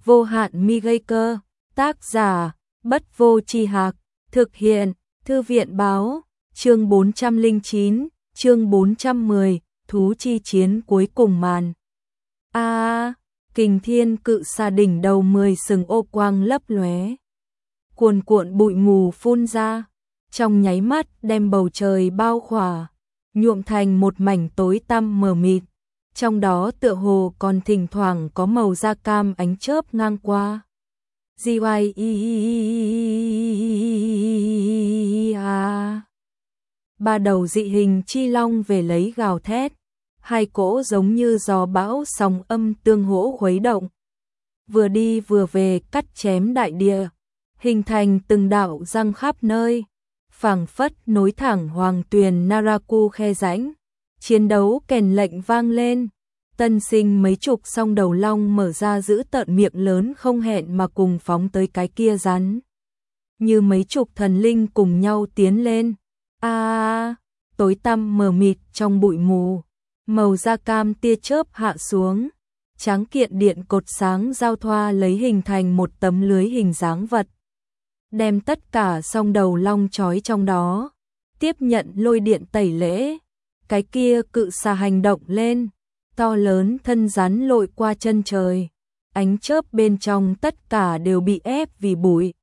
Vô hạn mi gây cơ. Tác giả Bất Vô Tri Hạc. Thực hiện Thư viện Báo. Chương 409, chương 410, thú chi chiến cuối cùng màn. Kình thiên cự xà đỉnh đầu 10 sừng ô quang lấp lóe. Cuồn cuộn bụi mù phun ra, trong nháy mắt đem bầu trời bao khỏa, nhuộm thành một mảnh tối tăm mờ mịt. Trong đó tựa hồ còn thỉnh thoảng có màu da cam ánh chớp ngang qua. Ba đầu dị hình chi long về lấy gào thét, hai cỗ giống như gió bão sóng âm tương hỗ khuấy động. Vừa đi vừa về cắt chém đại địa, hình thành từng đạo răng khắp nơi, phảng phất nối thẳng hoàng tuyền Naraku khe rãnh. Chiến đấu kèn lệnh vang lên, tân sinh mấy chục song đầu long mở ra giữ tợn miệng lớn không hẹn mà cùng phóng tới cái kia rắn. Như mấy chục thần linh cùng nhau tiến lên. Tối tăm mờ mịt trong bụi mù, màu da cam tia chớp hạ xuống, tráng kiện điện cột sáng giao thoa lấy hình thành một tấm lưới hình dáng vật, đem tất cả song đầu long trói trong đó, tiếp nhận lôi điện tẩy lễ. Cái kia cự xà hành động lên, to lớn thân rắn lội qua chân trời, ánh chớp bên trong tất cả đều bị ép vì bụi.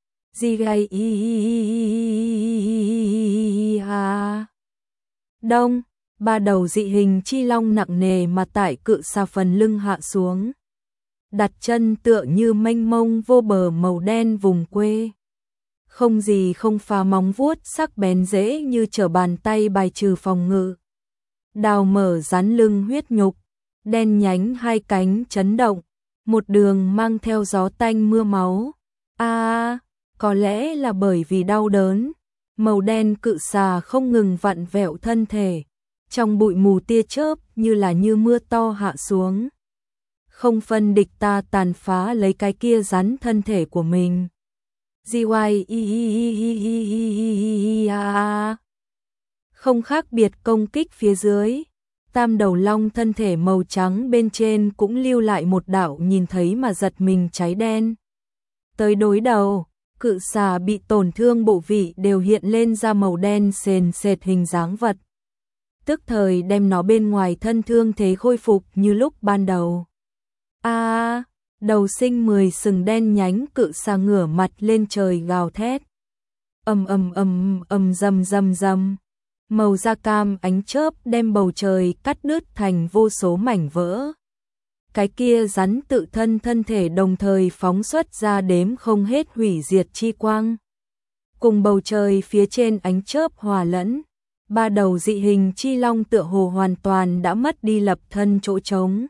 Đông, ba đầu dị hình chi long nặng nề mà tại cự xà phần lưng hạ xuống, đặt chân tựa như mênh mông vô bờ màu đen vùng quê. Không gì không phá móng vuốt sắc bén dễ như trở bàn tay bài trừ phòng ngự. Đào mở rắn lưng huyết nhục, đen nhánh hai cánh chấn động, một đường mang theo gió tanh mưa máu. Có lẽ là bởi vì đau đớn, màu đen cự xà không ngừng vặn vẹo thân thể, trong bụi mù tia chớp như mưa to hạ xuống. Không phân địch ta tàn phá lấy cái kia rắn thân thể của mình. Không khác biệt công kích phía dưới, tam đầu long thân thể màu trắng bên trên cũng lưu lại một đạo nhìn thấy mà giật mình cháy đen. Tới đối đầu, cự xà bị tổn thương bộ vị đều hiện lên ra màu đen sền sệt hình dáng vật, tức thời đem nó bên ngoài thân thương thế khôi phục như lúc ban đầu. Đầu sinh 10 sừng đen nhánh cự xà ngửa mặt lên trời gào thét. Rầm. Màu da cam ánh chớp đem bầu trời cắt đứt thành vô số mảnh vỡ. Cái kia rắn tự thân thân thể đồng thời phóng xuất ra đếm không hết hủy diệt chi quang. Cùng bầu trời phía trên ánh chớp hòa lẫn, ba đầu dị hình chi long tựa hồ hoàn toàn đã mất đi lập thân chỗ trống.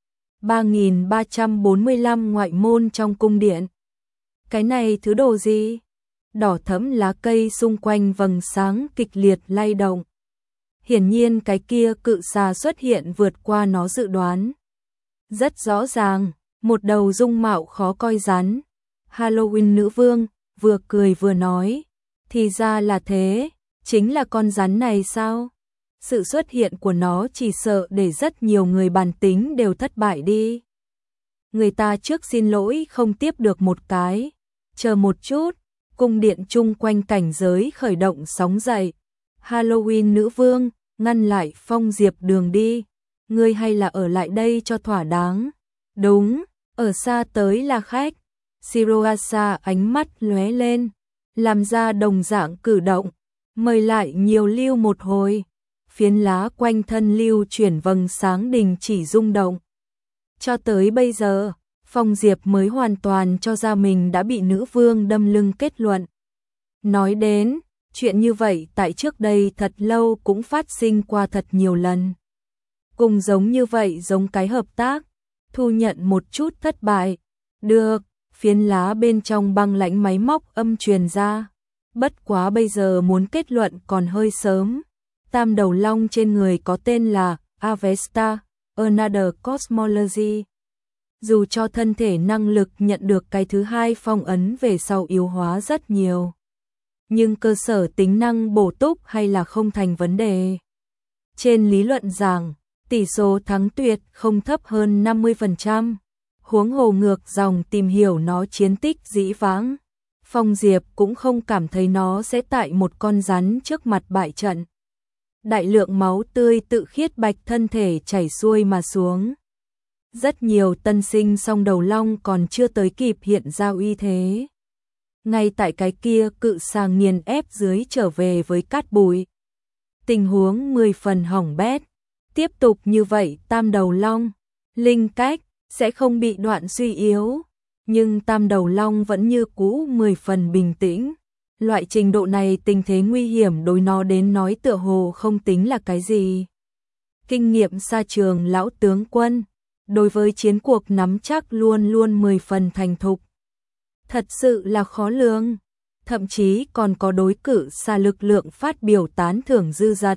3345 ngoại môn trong cung điện. Cái này thứ đồ gì? Đỏ thẫm lá cây xung quanh vầng sáng kịch liệt lay động. Hiển nhiên cái kia cự xà xuất hiện vượt qua nó dự đoán. Rất rõ ràng, một đầu dung mạo khó coi rắn. Halloween nữ vương, vừa cười vừa nói. Thì ra là thế, chính là con rắn này sao? Sự xuất hiện của nó chỉ sợ để rất nhiều người bản tính đều thất bại đi. Người ta trước xin lỗi không tiếp được một cái. Chờ một chút, cung điện chung quanh cảnh giới khởi động sóng dậy. Halloween nữ vương, ngăn lại Phong Diệp đường đi. Ngươi hay là ở lại đây cho thỏa đáng. Đúng, ở xa tới là khách. Shiroasa ánh mắt lóe lên, làm ra đồng dạng cử động, mời lại nhiều lưu một hồi. Phiến lá quanh thân lưu chuyển vầng sáng đình chỉ rung động. Cho tới bây giờ, Phong Diệp mới hoàn toàn cho ra mình đã bị nữ vương đâm lưng kết luận. Nói đến, chuyện như vậy tại trước đây thật lâu cũng phát sinh qua thật nhiều lần. Cùng giống như vậy giống cái hợp tác, thu nhận một chút thất bại. Được, phiến lá bên trong băng lãnh máy móc âm truyền ra. Bất quá bây giờ muốn kết luận còn hơi sớm. Tam đầu long trên người có tên là Avesta, Another Cosmology. Dù cho thân thể năng lực nhận được cái thứ hai phong ấn về sau yếu hóa rất nhiều, nhưng cơ sở tính năng bổ túc hay là không thành vấn đề. Trên lý luận giảng, tỷ số thắng tuyệt không thấp hơn 50%. huống hồ ngược dòng tìm hiểu nó chiến tích dĩ vãng. Phong Diệp cũng không cảm thấy nó sẽ tại một con rắn trước mặt bại trận. Đại lượng máu tươi tự khiết bạch thân thể chảy xuôi mà xuống. Rất nhiều tân sinh song đầu long còn chưa tới kịp hiện ra uy thế. Ngay tại cái kia cự xà nghiền ép dưới trở về với cát bụi. Tình huống 10 phần hỏng bét. Tiếp tục như vậy tam đầu long, linh cách sẽ không bị đoạn suy yếu. Nhưng tam đầu long vẫn như cũ 10 phần bình tĩnh. Loại trình độ này tình thế nguy hiểm đối nó đến nói tựa hồ không tính là cái gì. Kinh nghiệm xa trường lão tướng quân, đối với chiến cuộc nắm chắc luôn luôn 10 phần thành thục. Thật sự là khó lường, thậm chí còn có đối cử xa lực lượng phát biểu tán thưởng dư dật.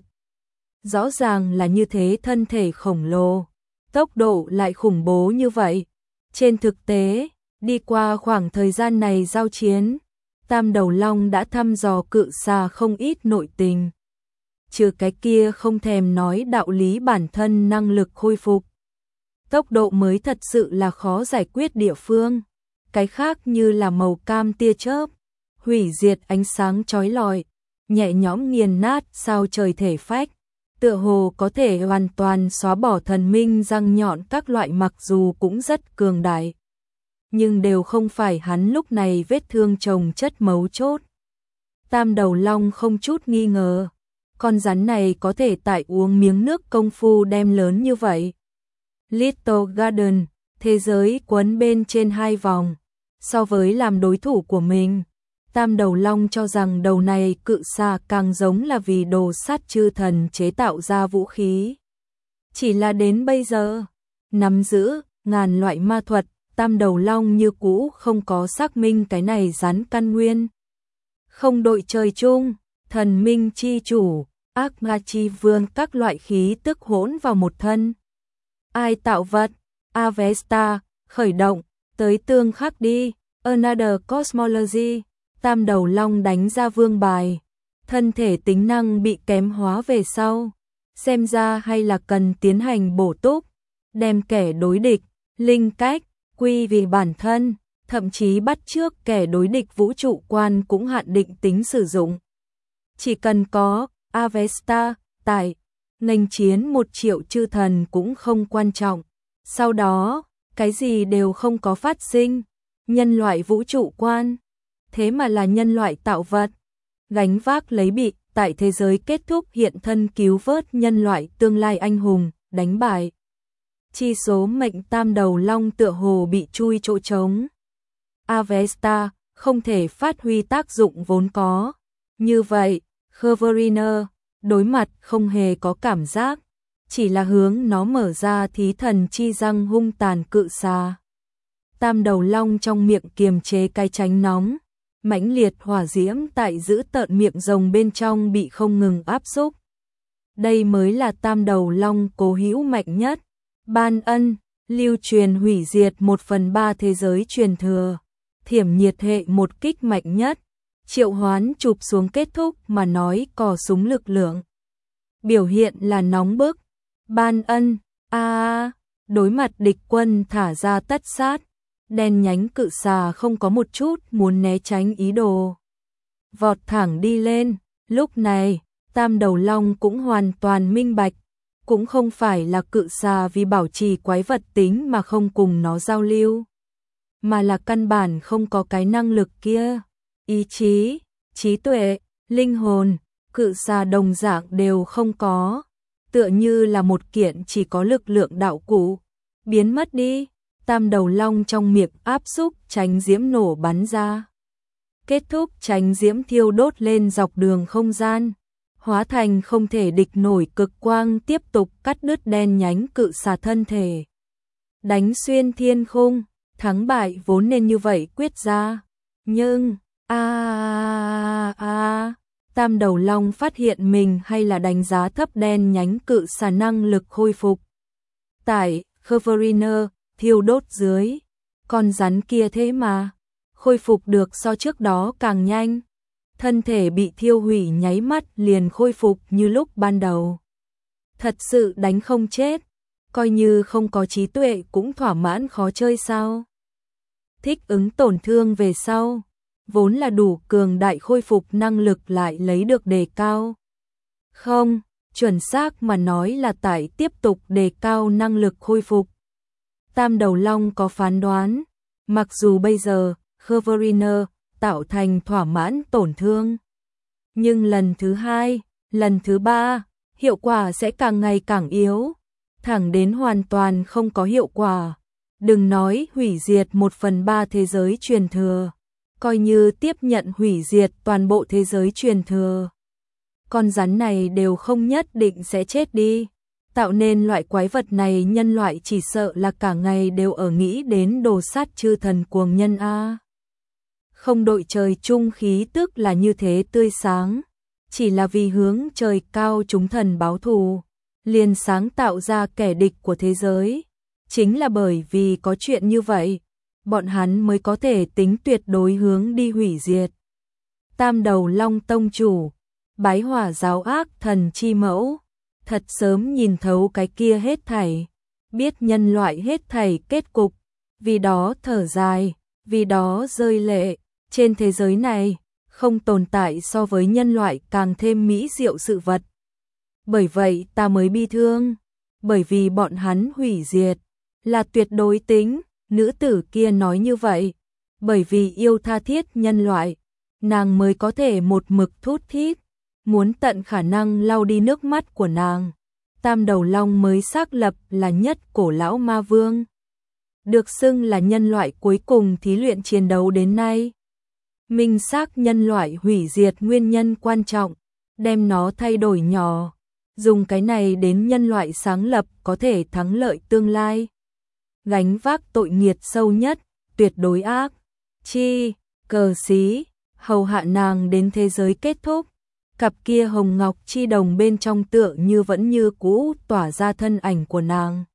Rõ ràng là như thế thân thể khổng lồ, tốc độ lại khủng bố như vậy. Trên thực tế, đi qua khoảng thời gian này giao chiến, tam đầu long đã thăm dò cự xà không ít nội tình. Trừ cái kia không thèm nói đạo lý bản thân năng lực khôi phục. Tốc độ mới thật sự là khó giải quyết địa phương. Cái khác như là màu cam tia chớp, hủy diệt ánh sáng chói lọi, nhẹ nhõm nghiền nát sao trời thể phách, tựa hồ có thể hoàn toàn xóa bỏ thần minh răng nhọn các loại mặc dù cũng rất cường đại. Nhưng đều không phải hắn lúc này vết thương chồng chất mấu chốt. Tam đầu long không chút nghi ngờ, con rắn này có thể tại uống miếng nước công phu đem lớn như vậy. Little Garden, thế giới quấn bên trên 2 vòng. So với làm đối thủ của mình, tam đầu long cho rằng đầu này cự xà càng giống là vì đồ sát chư thần chế tạo ra vũ khí. Chỉ là đến bây giờ, nắm giữ ngàn loại ma thuật, tam đầu long như cũ không có xác minh cái này rắn căn nguyên. Không đội trời chung, thần minh chi chủ, ác ma chi vương các loại khí tức hỗn vào một thân. Ai tạo vật? Avesta, khởi động, tới tương khắc đi, Another Cosmology, tam đầu long đánh ra vương bài. Thân thể tính năng bị kém hóa về sau. Xem ra hay là cần tiến hành bổ túc, đem kẻ đối địch, linh cách, quy vì bản thân, thậm chí bắt chước kẻ đối địch vũ trụ quan cũng hạn định tính sử dụng. Chỉ cần có Avesta tại nghênh chiến 1 triệu chư thần cũng không quan trọng. Sau đó, cái gì đều không có phát sinh. Nhân loại vũ trụ quan, thế mà là nhân loại tạo vật, gánh vác lấy bị tại thế giới kết thúc hiện thân cứu vớt nhân loại tương lai anh hùng, đánh bại. Chi số mệnh tam đầu long tựa hồ bị chui chỗ trống. Avesta không thể phát huy tác dụng vốn có. Như vậy, Kheveriner đối mặt không hề có cảm giác, chỉ là hướng nó mở ra thí thần chi răng hung tàn cự xà. Tam đầu long trong miệng kiềm chế cái tránh nóng, mãnh liệt hỏa diễm tại giữ tợn miệng rồng bên trong bị không ngừng áp xúc. Đây mới là tam đầu long cố hữu mạnh nhất, ban ân, lưu truyền hủy diệt 1/3 thế giới truyền thừa, thiểm nhiệt hệ một kích mạnh nhất, triệu hoán chụp xuống kết thúc mà nói cò súng lực lượng. Biểu hiện là nóng bức, ban ân, đối mặt địch quân thả ra tất sát. Đen nhánh cự xà không có một chút muốn né tránh ý đồ. Vọt thẳng đi lên, lúc này, tam đầu long cũng hoàn toàn minh bạch. Cũng không phải là cự xà vì bảo trì quái vật tính mà không cùng nó giao lưu. Mà là căn bản không có cái năng lực kia. Ý chí, trí tuệ, linh hồn, cự xà đồng dạng đều không có. Tựa như là một kiện chỉ có lực lượng đạo cụ. Biến mất đi. Tam đầu long trong miệng áp xúc tránh diễm nổ bắn ra. Kết thúc tránh diễm thiêu đốt lên dọc đường không gian. Hóa thành không thể địch nổi cực quang tiếp tục cắt đứt đen nhánh cự xà thân thể. Đánh xuyên thiên khung, thắng bại vốn nên như vậy quyết ra. Nhưng, tam đầu long phát hiện mình hay là đánh giá thấp đen nhánh cự xà năng lực khôi phục. Tại Kheveriner thiêu đốt dưới, con rắn kia thế mà khôi phục được so trước đó càng nhanh. Thân thể bị thiêu hủy nháy mắt liền khôi phục như lúc ban đầu. Thật sự đánh không chết. coi như không có trí tuệ cũng thỏa mãn khó chơi sao? Thích ứng tổn thương về sau, vốn là đủ cường đại khôi phục năng lực lại lấy được đề cao. Không, chuẩn xác mà nói là tại tiếp tục đề cao năng lực khôi phục. Tam đầu long có phán đoán, mặc dù bây giờ, Kheveriner tạo thành thỏa mãn tổn thương. Nhưng lần thứ 2, lần thứ 3, hiệu quả sẽ càng ngày càng yếu, thẳng đến hoàn toàn không có hiệu quả. Đừng nói hủy diệt 1/3 thế giới truyền thừa, coi như tiếp nhận hủy diệt toàn bộ thế giới truyền thừa. Con rắn này đều không nhất định sẽ chết đi. Tạo nên loại quái vật này nhân loại chỉ sợ là cả ngày đều ở nghĩ đến đồ sát chư thần cuồng nhân a. Không đội trời chung khí tức là như thế tươi sáng, chỉ là vì hướng trời cao chúng thần báo thù, liền sáng tạo ra kẻ địch của thế giới. Chính là bởi vì có chuyện như vậy, bọn hắn mới có thể tính tuyệt đối hướng đi hủy diệt. Tam đầu long tông chủ, bái hỏa giáo ác thần chi mẫu, thật sớm nhìn thấu cái kia hết thảy, biết nhân loại hết thảy kết cục, vì đó thở dài, vì đó rơi lệ. Trên thế giới này, không tồn tại so với nhân loại càng thêm mỹ diệu sự vật. Bởi vậy ta mới bi thương, bởi vì bọn hắn hủy diệt, là tuyệt đối tính, nữ tử kia nói như vậy. Bởi vì yêu tha thiết nhân loại, nàng mới có thể một mực thút thít, muốn tận khả năng lau đi nước mắt của nàng. Tam đầu long mới xác lập là nhất cổ lão ma vương, được xưng là nhân loại cuối cùng thí luyện chiến đấu đến nay. Minh xác nhân loại hủy diệt nguyên nhân quan trọng, đem nó thay đổi nhỏ, dùng cái này đến nhân loại sáng lập có thể thắng lợi tương lai. Gánh vác tội nghiệt sâu nhất, tuyệt đối ác, chi, cờ xí, hầu hạ nàng đến thế giới kết thúc. Cặp kia hồng ngọc chi đồng bên trong tựa như vẫn như cũ tỏa ra thân ảnh của nàng.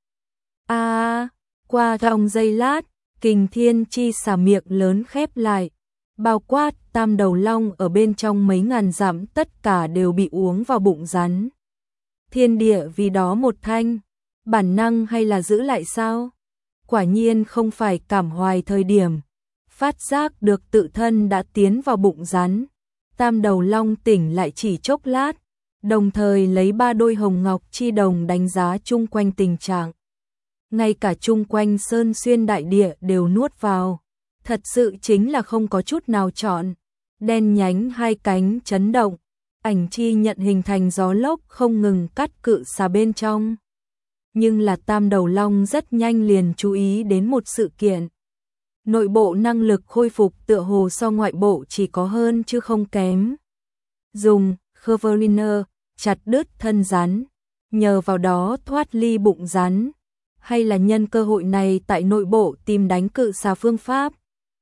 Qua trong giây lát, kình thiên chi xà miệng lớn khép lại, bao quát tam đầu long ở bên trong mấy ngàn dặm tất cả đều bị uống vào bụng rắn. Thiên địa vì đó một thanh, bản năng hay là giữ lại sao? Quả nhiên không phải cảm hoài thời điểm, phát giác được tự thân đã tiến vào bụng rắn. Tam đầu long tỉnh lại chỉ chốc lát, đồng thời lấy 3 đôi hồng ngọc chi đồng đánh giá chung quanh tình trạng. Ngay cả chung quanh sơn xuyên đại địa đều nuốt vào, thật sự chính là không có chút nào chọn. Đen nhánh hai cánh chấn động, ảnh chi nhận hình thành gió lốc không ngừng cắt cự xà bên trong. Nhưng là tam đầu long rất nhanh liền chú ý đến một sự kiện. Nội bộ năng lực khôi phục tựa hồ so ngoại bộ chỉ có hơn chứ không kém. Dùng Kheveriner chặt đứt thân rắn, nhờ vào đó thoát ly bụng rắn, hay là nhân cơ hội này tại nội bộ tìm đánh cự xà phương pháp.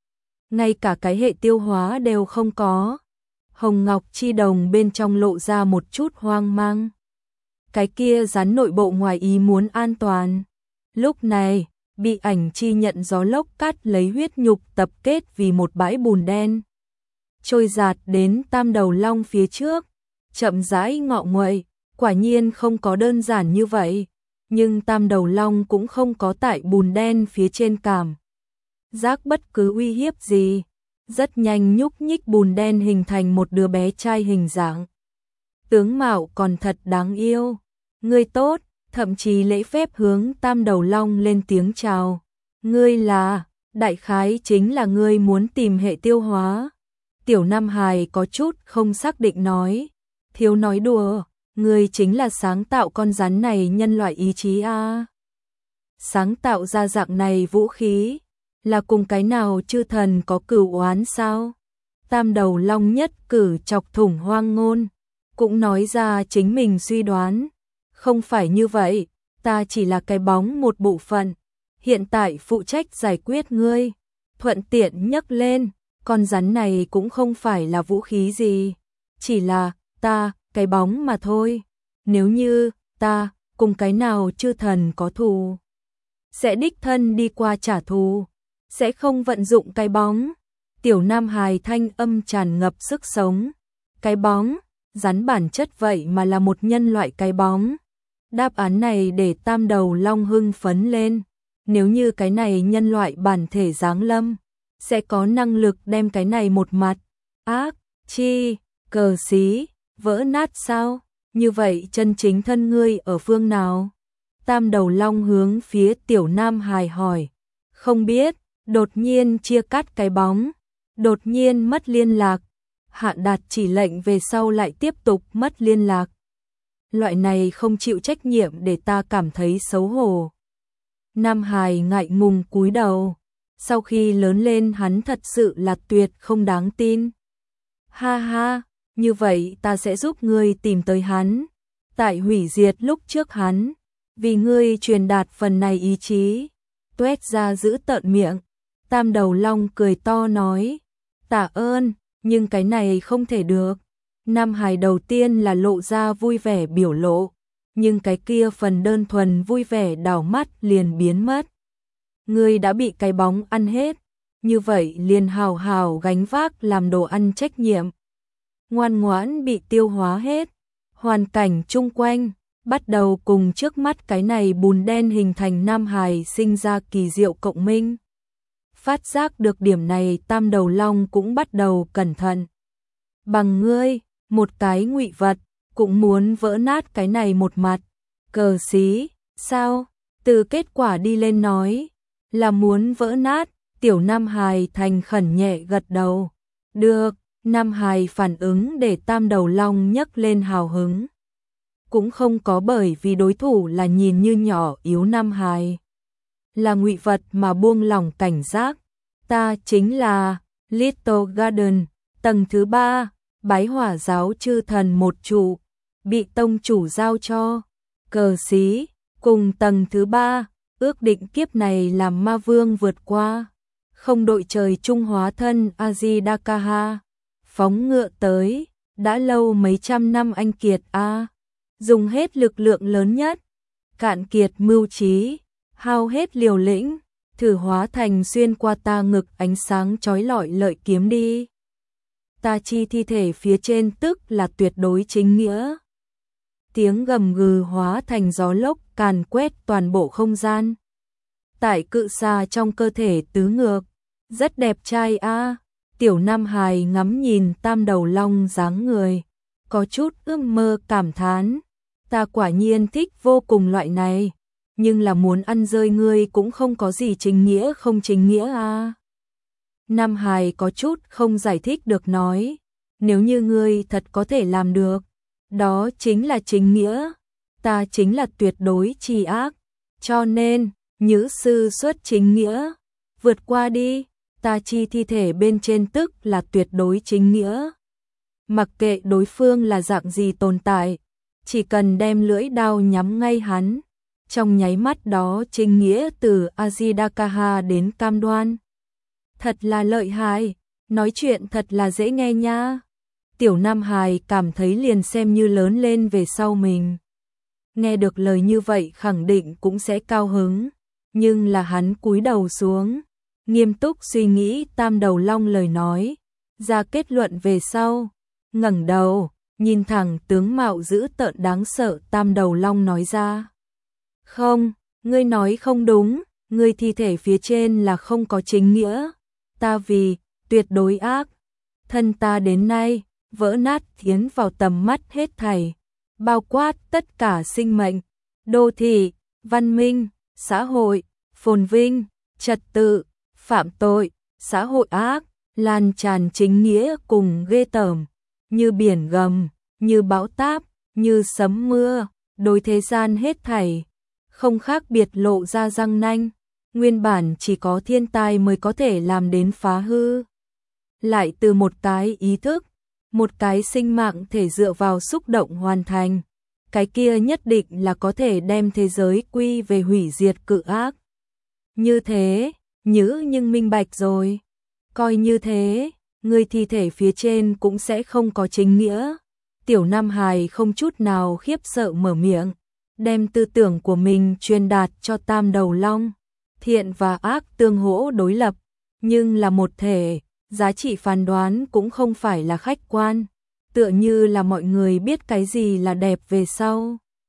Ngay cả cái hệ tiêu hóa đều không có. Hồng ngọc chi đồng bên trong lộ ra một chút hoang mang. Cái kia rắn nội bộ ngoài ý muốn an toàn. Lúc này, bị ảnh chi nhận gió lốc cắt lấy huyết nhục tập kết vì một bãi bùn đen. Trôi dạt đến tam đầu long phía trước, chậm rãi ngọ nguậy, quả nhiên không có đơn giản như vậy. Nhưng tam đầu long cũng không có tại bùn đen phía trên cảm giác bất cứ uy hiếp gì. Rất nhanh nhúc nhích bùn đen hình thành một đứa bé trai hình dạng. Tướng mạo còn thật đáng yêu. Ngươi tốt, thậm chí lễ phép hướng tam đầu long lên tiếng chào. Ngươi là, đại khái chính là ngươi muốn tìm hệ tiêu hóa. Tiểu Nam Hài có chút không xác định nói. Thiếu nói đùa, ngươi chính là sáng tạo con rắn này nhân loại ý chí a. Sáng tạo ra dạng này vũ khí, là cùng cái nào chư thần có cửu oán sao? Tam đầu long nhất cử chọc thủng hoang ngôn, cũng nói ra chính mình suy đoán. Không phải như vậy, ta chỉ là cái bóng một bộ phận, hiện tại phụ trách giải quyết ngươi. Thuận tiện nhắc lên, con rắn này cũng không phải là vũ khí gì, chỉ là ta, cái bóng mà thôi. Nếu như ta cùng cái nào chư thần có thù, sẽ đích thân đi qua trả thù, sẽ không vận dụng cái bóng. Tiểu Nam Hài thanh âm tràn ngập sức sống. Cái bóng, rắn bản chất vậy mà là một nhân loại cái bóng. Đáp án này để Tam Đầu Long hưng phấn lên. Nếu như cái này nhân loại bản thể giáng lâm, sẽ có năng lực đem cái này một mặt ác chi cờ xí vỡ nát sao? Như vậy chân chính thân ngươi ở phương nào? Tam Đầu Long hướng phía Tiểu Nam Hải hỏi. Không biết, đột nhiên chia cắt cái bóng, đột nhiên mất liên lạc. Hạ đạt chỉ lệnh về sau lại tiếp tục mất liên lạc. Loại này không chịu trách nhiệm để ta cảm thấy xấu hổ. Nam Hải ngại ngùng cúi đầu. Sau khi lớn lên hắn thật sự là tuyệt không đáng tin. Ha ha, như vậy ta sẽ giúp ngươi tìm tới hắn. Tại hủy diệt lúc trước hắn, vì ngươi truyền đạt phần này ý chí. Tuét ra giữ tợn miệng. Tam Đầu Long cười to nói. Tạ ơn, nhưng cái này không thể được. Nam Hải đầu tiên là lộ ra vui vẻ biểu lộ, nhưng cái kia phần đơn thuần vui vẻ đảo mắt liền biến mất. Ngươi đã bị cái bóng ăn hết, như vậy liền hào hào gánh vác làm đồ ăn trách nhiệm. Ngoan ngoãn bị tiêu hóa hết, hoàn cảnh chung quanh, bắt đầu cùng trước mắt cái này bùn đen hình thành Nam Hải sinh ra kỳ diệu cộng minh. Phát giác được điểm này Tam Đầu Long cũng bắt đầu cẩn thận. Bằng ngươi, một cái ngụy vật, cũng muốn vỡ nát cái này một mặt. Cờ xí, sao? Từ kết quả đi lên nói, là muốn vỡ nát. Tiểu Nam Hải thành khẩn nhẹ gật đầu. Được, Nam Hải phản ứng để Tam Đầu Long nhấc lên hào hứng. Cũng không có bởi vì đối thủ là nhìn như nhỏ yếu Nam Hải, là ngụy vật mà buông lỏng cảnh giác. Ta chính là Little Garden, tầng thứ 3, bái hỏa giáo chư thần một trụ, bị tông chủ giao cho. Cờ xí, cùng tầng thứ 3, ước định kiếp này làm ma vương vượt qua. Không đội trời chung hóa thân Azidakaha, phóng ngựa tới, đã lâu mấy trăm năm anh kiệt a, dùng hết lực lượng lớn nhất, cạn kiệt mưu trí, hao hết liều lĩnh, thử hóa thành xuyên qua ta ngực ánh sáng chói lọi lợi kiếm đi. Ta chi thi thể phía trên tức là tuyệt đối chính nghĩa. Tiếng gầm gừ hóa thành gió lốc càn quét toàn bộ không gian. Tại cự xà trong cơ thể tứ ngược, rất đẹp trai a. Tiểu Nam Hải ngắm nhìn Tam Đầu Long dáng người, có chút ước mơ cảm thán. Ta quả nhiên thích vô cùng loại này, nhưng là muốn ăn rơi ngươi cũng không có gì chính nghĩa không chính nghĩa a. Nam Hải có chút không giải thích được nói, nếu như ngươi thật có thể làm được, đó chính là chính nghĩa, ta chính là tuyệt đối tri ác, cho nên, nhữ sư xuất chính nghĩa, vượt qua đi, ta chi thi thể bên trên tức là tuyệt đối chính nghĩa. Mặc kệ đối phương là dạng gì tồn tại, chỉ cần đem lưỡi đao nhắm ngay hắn, trong nháy mắt đó chính nghĩa từ Azidakaha đến cam đoan. Thật là lợi hại, nói chuyện thật là dễ nghe nha. Tiểu Nam Hải cảm thấy liền xem như lớn lên về sau mình. Nghe được lời như vậy khẳng định cũng sẽ cao hứng, nhưng là hắn cúi đầu xuống, nghiêm túc suy nghĩ Tam Đầu Long lời nói, ra kết luận về sau, ngẩng đầu, nhìn thẳng tướng mạo dữ tợn đáng sợ Tam Đầu Long nói ra. Không, ngươi nói không đúng, ngươi thi thể phía trên là không có chính nghĩa, ta vì tuyệt đối ác, thân ta đến nay vỡ nát tiến vào tầm mắt hết thảy, bao quát tất cả sinh mệnh, đô thị, văn minh, xã hội, phồn vinh, trật tự, phạm tội, xã hội ác, lan tràn chính nghĩa cùng ghê tởm, như biển gầm, như bão táp, như sấm mưa, đối thế gian hết thảy, không khác biệt lộ ra răng nanh, nguyên bản chỉ có thiên tai mới có thể làm đến phá hư. Lại từ một cái ý thức, một cái sinh mạng thể dựa vào xúc động hoàn thành, cái kia nhất định là có thể đem thế giới quy về hủy diệt cự ác. Như thế, nhữ nhưng minh bạch rồi, coi như thế, người thi thể phía trên cũng sẽ không có chính nghĩa. Tiểu Nam Hải không chút nào khiếp sợ mở miệng, đem tư tưởng của mình truyền đạt cho Tam Đầu Long. Thiện và ác tương hỗ đối lập, nhưng là một thể, giá trị phán đoán cũng không phải là khách quan, tựa như là mọi người biết cái gì là đẹp về sau.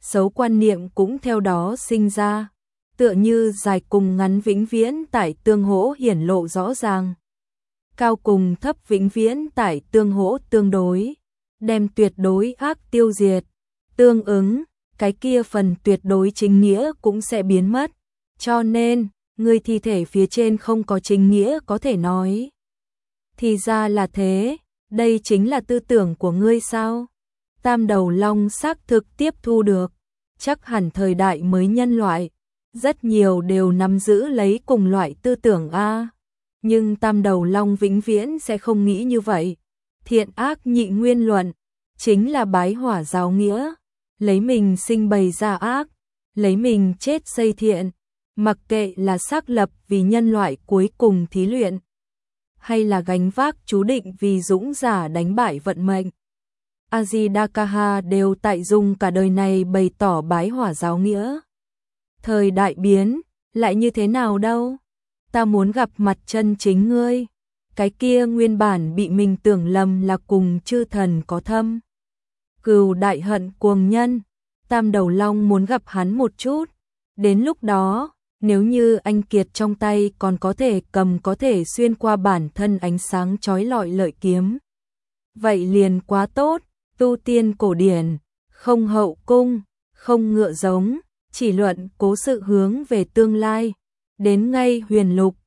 xấu quan niệm cũng theo đó sinh ra, tựa như dài cùng ngắn vĩnh viễn tại tương hỗ hiển lộ rõ ràng. Cao cùng thấp vĩnh viễn tại tương hỗ tương đối, đem tuyệt đối ác tiêu diệt, tương ứng, cái kia phần tuyệt đối chính nghĩa cũng sẽ biến mất, cho nên, người thi thể phía trên không có chính nghĩa có thể nói. Thì ra là thế, đây chính là tư tưởng của ngươi sao? Tam đầu long xác thực tiếp thu được, chắc hẳn thời đại mới nhân loại, rất nhiều đều nắm giữ lấy cùng loại tư tưởng a. Nhưng tam đầu long vĩnh viễn sẽ không nghĩ như vậy. Thiện ác nhị nguyên luận, chính là bái hỏa giáo nghĩa, lấy mình sinh bày ra ác, lấy mình chết xây thiện, mặc kệ là xác lập vì nhân loại cuối cùng thí luyện, hay là gánh vác chú định vì dũng giả đánh bại vận mệnh. Ajidakaha đều tại dùng cả đời này bày tỏ bái hỏa giáo nghĩa. Thời đại biến, lại như thế nào đâu? Ta muốn gặp mặt chân chính ngươi. Cái kia nguyên bản bị mình tưởng lầm là cùng chư thần có thâm cừu đại hận cuồng nhân. Tam đầu long muốn gặp hắn một chút. Đến lúc đó, nếu như anh Kiệt trong tay còn có thể cầm có thể xuyên qua bản thân ánh sáng chói lọi lợi kiếm. Vậy liền quá tốt, tu tiên cổ điển, không hậu cung, không ngựa giống, chỉ luận cố sự hướng về tương lai. Đến ngay huyền lục,